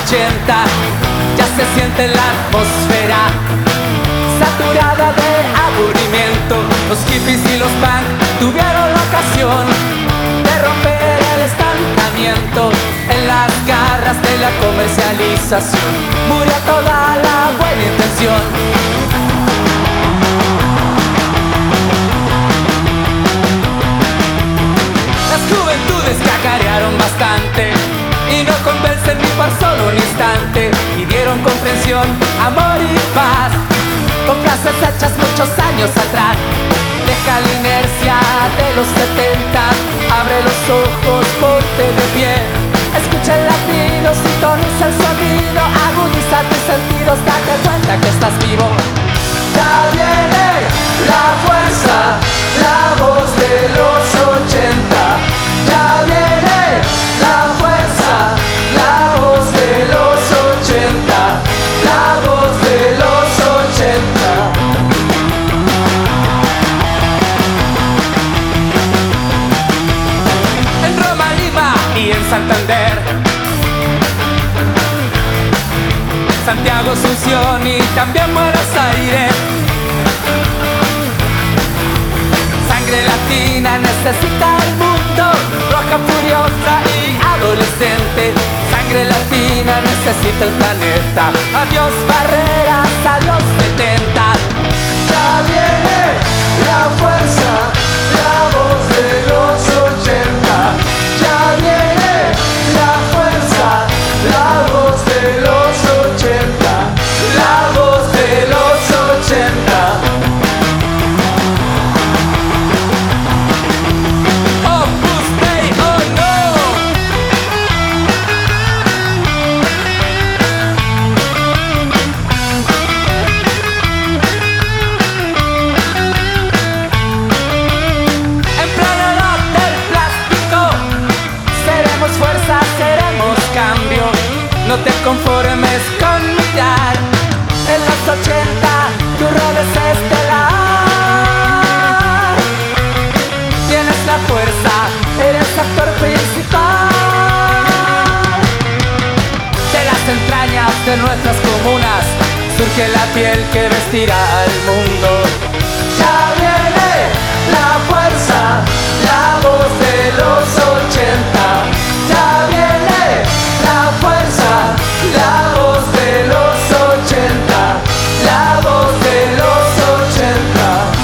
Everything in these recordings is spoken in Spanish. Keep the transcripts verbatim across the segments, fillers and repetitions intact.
ochenta ya se siente la atmósfera saturada de aburrimiento. Los hippies y los punk tuvieron la ocasión de romper el estancamiento. En las garras de la comercialización murió toda la buena intención. Las juventudes cacarearon bastante y no convencen ni por solo un instante. Pidieron comprensión, amor y paz, con frases hechas muchos años atrás. Deja la inercia de los setenta, abre los ojos, ponte de pie. Escucha el latido, sintoniza el sonido, agudiza tus sentidos, date cuenta que estás vivo. Ya viene la fuerza, la voz de los ochenta. Ya viene la fuerza, la voz de los ochenta. La voz de los ochenta. En Roma, Lima y en Santander, Santiago, Asunción y también Buenos Aires. Sangre latina necesita el mundo, roja, furiosa y adolescente. Sangre latina necesita el planeta. Adiós barreras, adiós setenta. Ya viene la fuerza, la voz de los ochenta. Ya viene la fuerza, la voz de los ochenta. La voz de los ochenta. No te conformes con mirar. En los ochenta tu rol es estelar. Tienes la fuerza, eres actor principal. De las entrañas de nuestras comunas surge la piel que vestirá al mundo. Ya viene la fuerza, la voz de los ochenta. Ya viene la fuerza, la voz de los ochenta. La voz de los ochenta.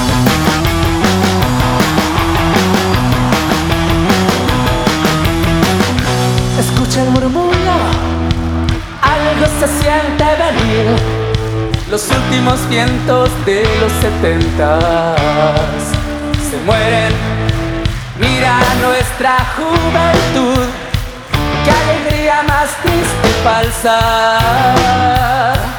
Escucha el murmullo, algo se siente venir. Los últimos vientos de los setentas se mueren. Mira nuestra juventud, qué alegría más triste y falsa.